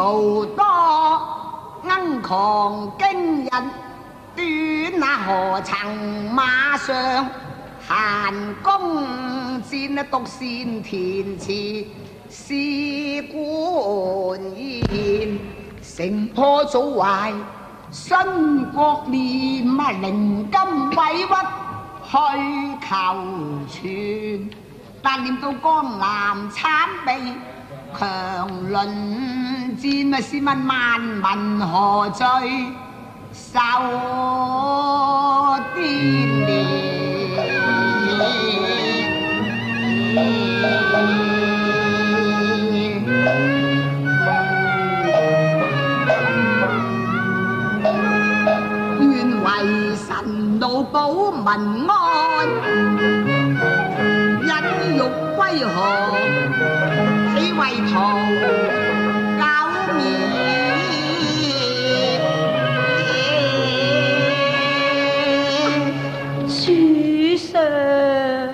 無多，鵪鶉驚人，短那何曾馬上，閒弓箭獨善填詞，是官言，城破早壞，新國念啊，靈金委屈去求全，但念到江南慘被強鄰戰，咪試問萬民何罪受顛連？願為神道保民安，忍辱歸降，豈為徒苟滅？ 主上。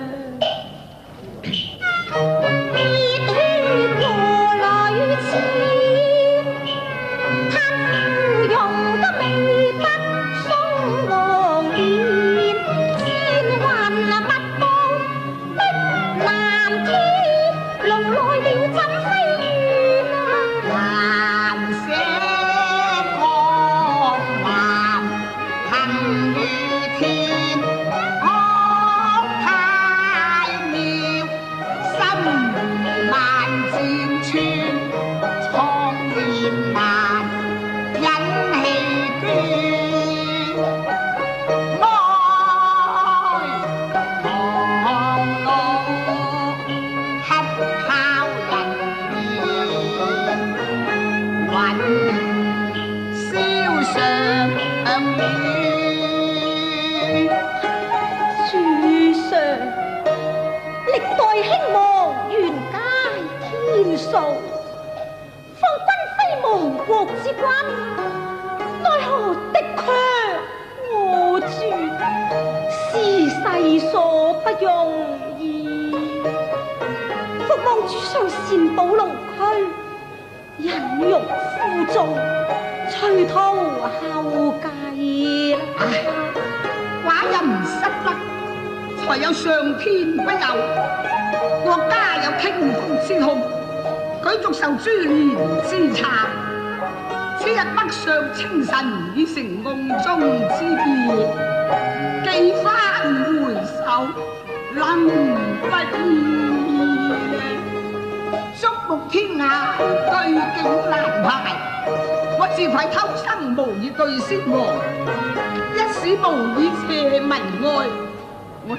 之君，奈何的卻我主，是世所不容易。伏望主上善保龍軀，忍辱負重，隨途後繼。 寡人失德，才有上天不佑，國家有傾覆之控，舉族受株連之慘。此日北上清晨，已成甕中之變，寄翻回首，能不易？觸目天涯，對境難排。我自愧偷生無以對先王，一使無以謝民愛。我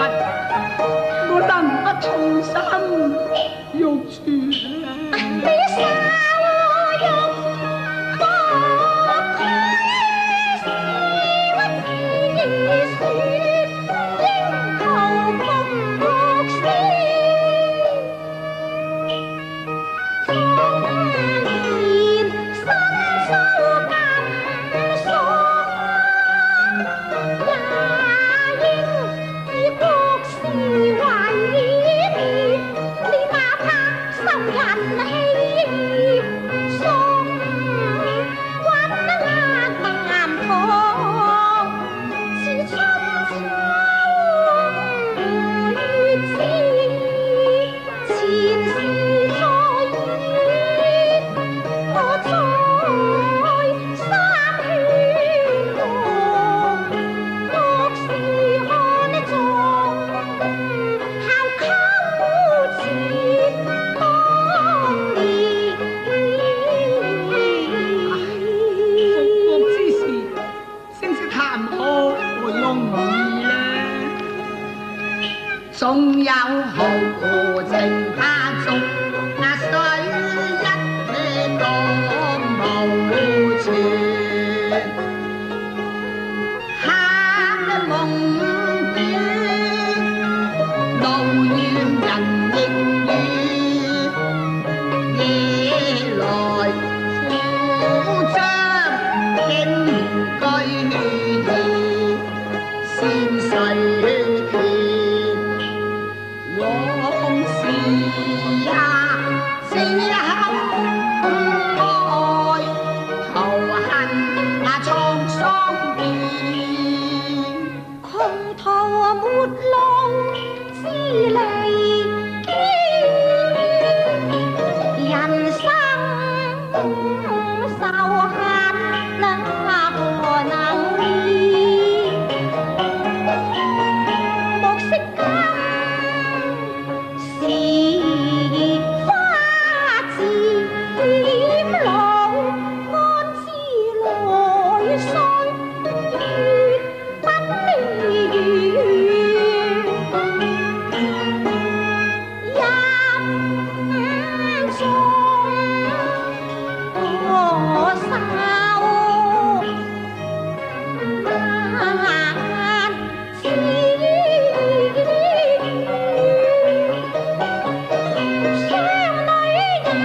能不重心玉柱？仲有豪情家族，那水一撇當無存，黑夢短，路遠人亦遠，夜來苦將經居意，先逝。往事途沒路之離，人生受限那何能醫？莫惜今時花自點老，安知來歲月不離？任重我手難知，雙女也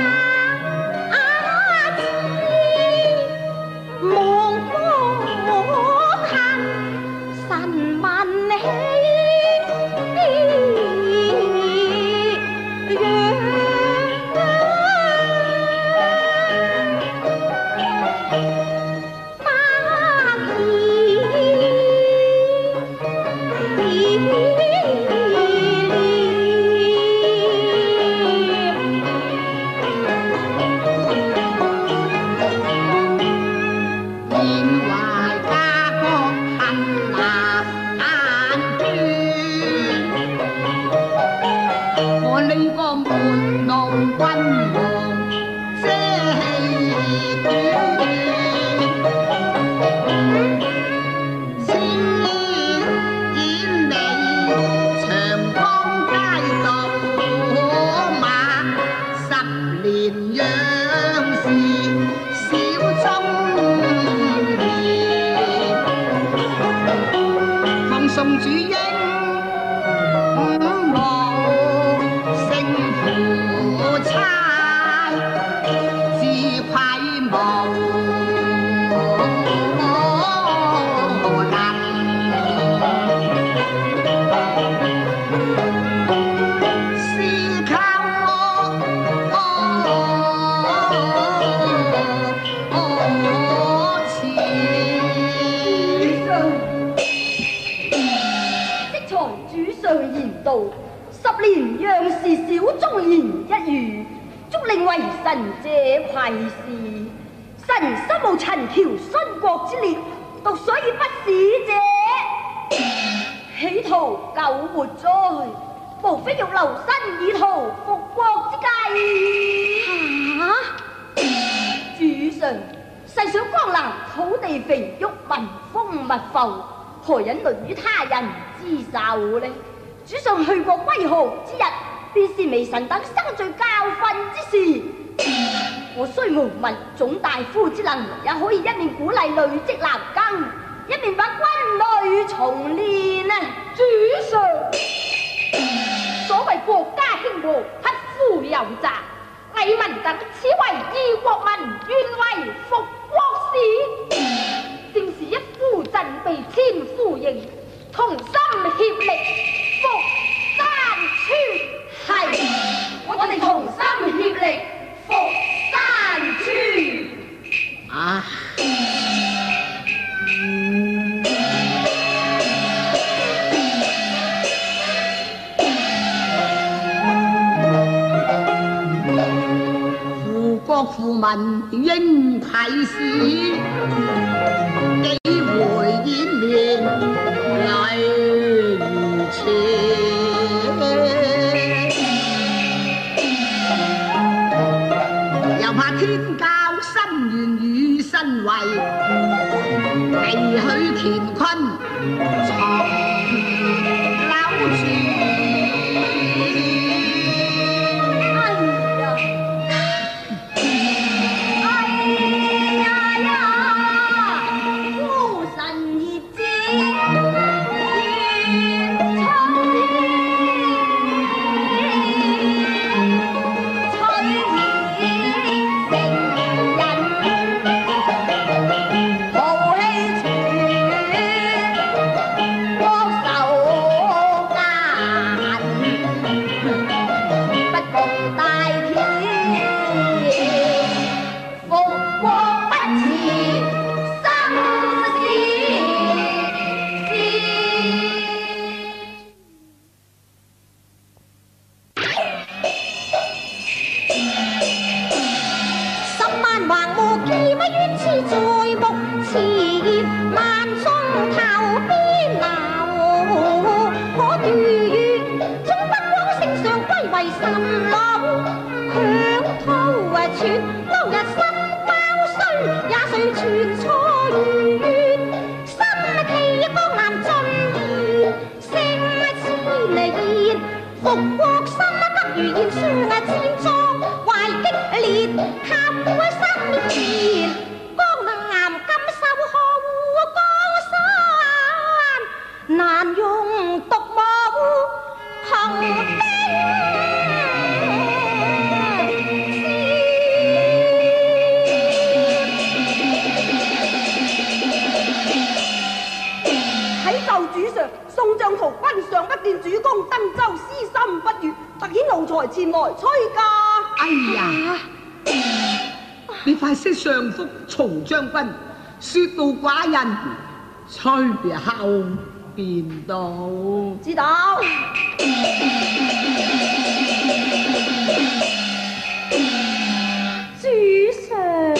知，望我近神問起。 送主英五毛勝負差，自愧無能。是靠言道：10年讓是小忠言一語，足令為神者愧視。神心無陳橋殉國之烈，獨所以不使者，企圖救活哉，無非欲留身以圖復國之計。主上，細想江南土地肥沃，民豐物阜，何忍淪於他人之手呢？主上去過歸河之日，便是微臣等生罪教訓之時。我雖無文總大夫之能，也可以一面鼓勵累積男耕，一面把軍旅重練啊！主上，所謂國家興和，匹夫有責。魏民等此為義國民，願為復國事，正是一夫振臂千夫應，同心協力復山川。係，我哋同心協力復山川。 啊！護國護民應愧視，幾回演練來如此。又怕天教心願與身為，未許乾坤藏扭住。 在心老，強吐喘，勾日心包衰，也須穿錯如願，心氣江南盡現，聲千言，復國心急如煙，書千裝懷激烈，合心田，江南今受河湖江山，難用獨舞行兵。 宋將圖君上不見主公登州，私心不悅，特遣奴才前來催駕。 哎呀，你快些上覆曹將軍，說到寡人隨後便到。 知道。 主上，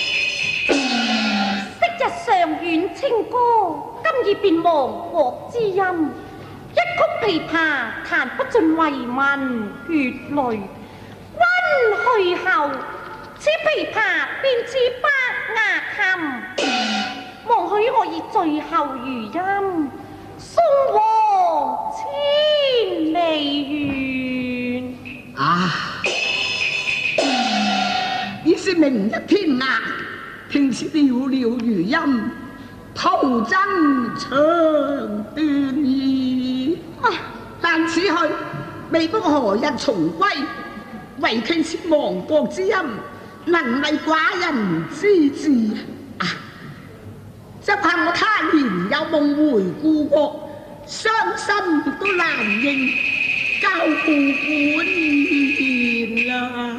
昔日常怨清歌，今已變亡國之音。一曲琵琶彈不盡為民血淚，溫去後，此琵琶便似百牙琴。望許我以最後餘音，送往千里遠。 啊！已是明日天涯，聽此寥寥餘音，徒增長斷意。但此去未卜何日重歸，唯傾此亡國之音，能為寡人之志啊！只怕我他年有夢回故國，傷心都難應，交付本言啦。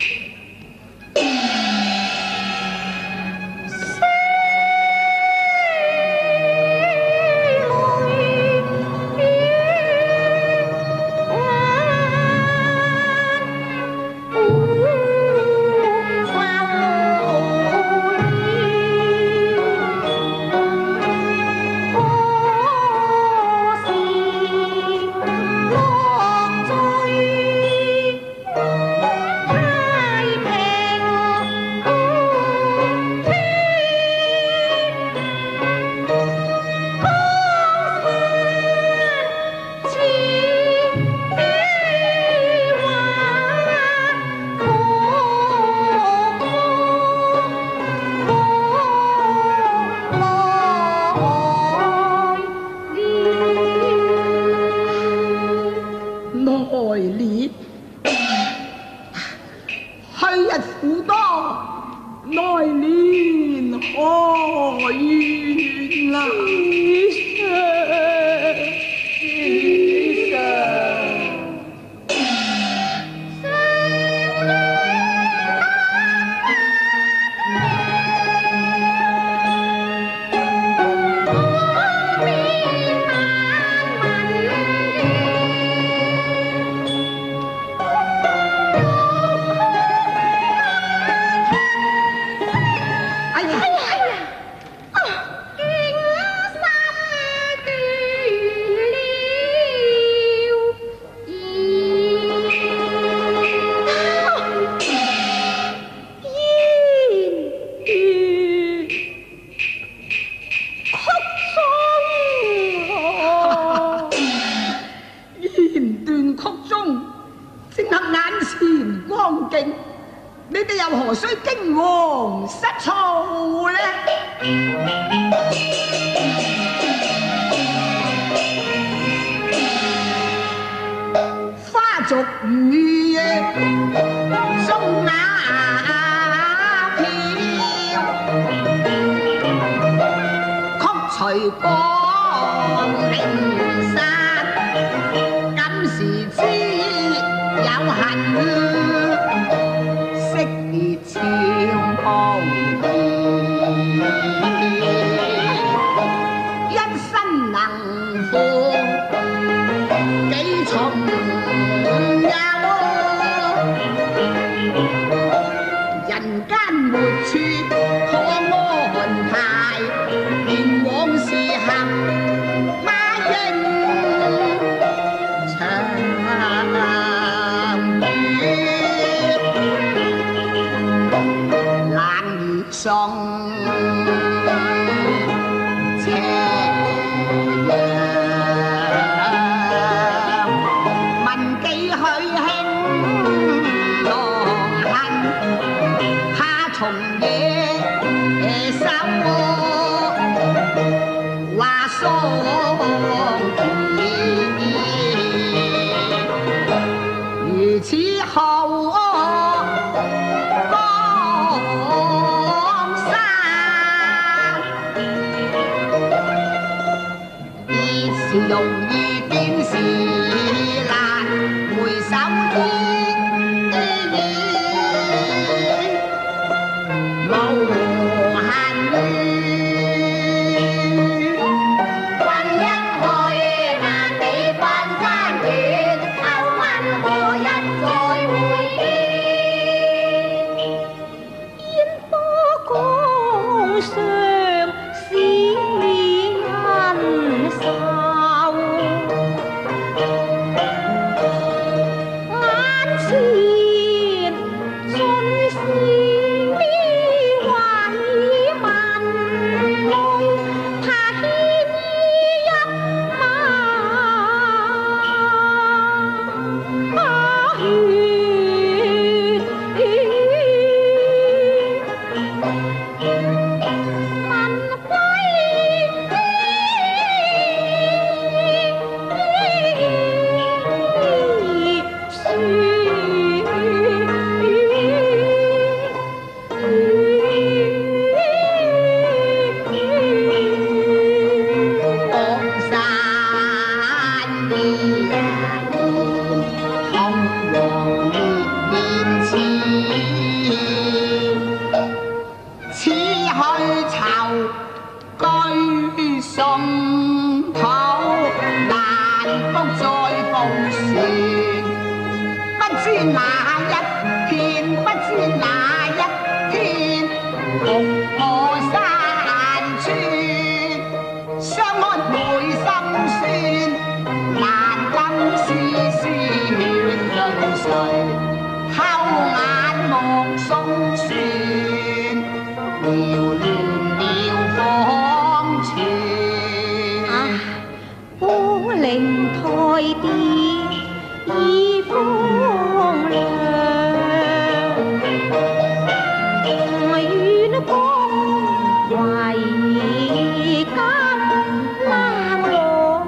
你哋又何須驚惶失措呢？花續雨中雅飄，曲隨光靈山，今時知有恨。潮無言，一身能負幾重憂，人間沒處可安排，連往事後。 便是难回首天，無限遠。 君一去，萬里關山遠，秋問何日再會見？煙波江上，使你恩仇。眼前盡是遺民淚，他牽衣一馬血。問江山依然紅黃烈焰似去囚居宋土，難復再逢船。不知哪一天，不知哪一天，獨我山川，相安倍心酸。難今絲絲血淚垂，後眼目送船，撩亂了芳泉。 孤靈台跌已風涼，遠光為今冷落，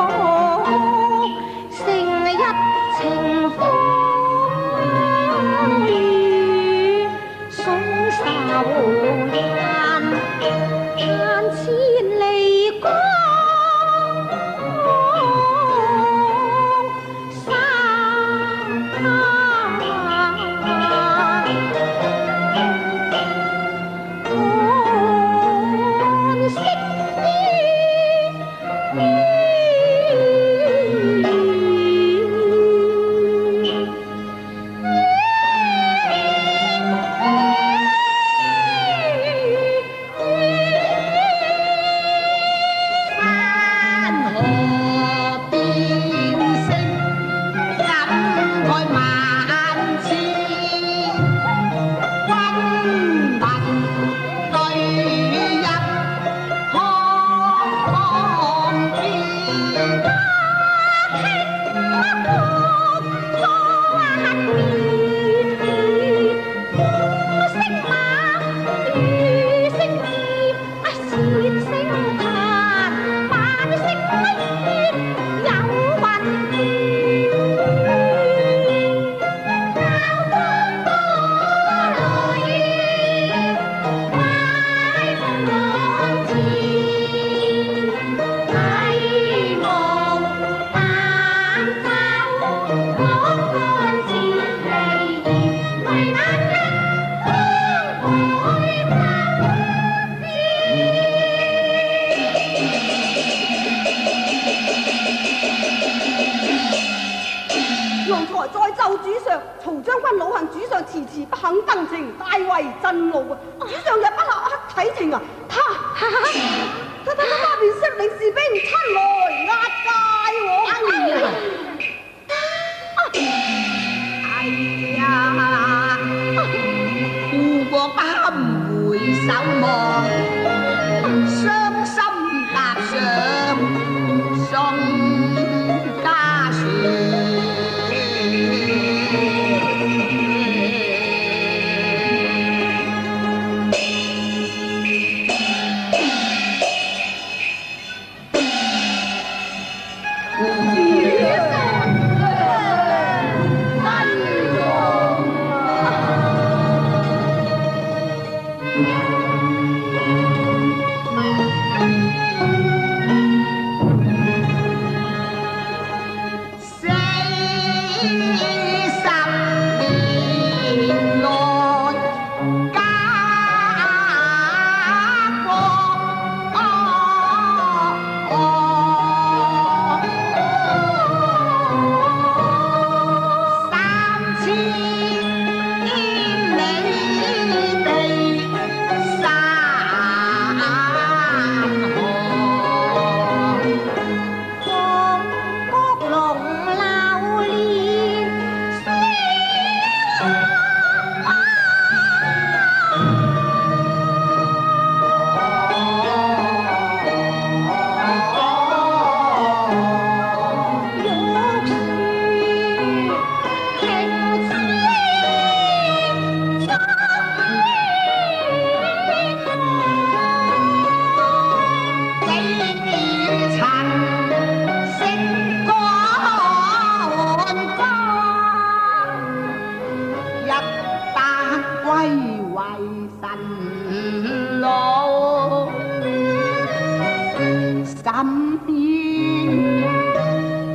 成一情風雨送愁人，萬千里光。 奴才再奏主上，曹將軍老恨主上遲遲不肯登程，大為震怒啊！主上若不立刻啟程啊，他便率領士兵親來押解我。 哎呀，故國不堪回首望，傷心踏上宋家船。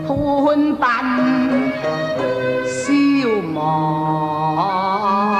歡奔消亡。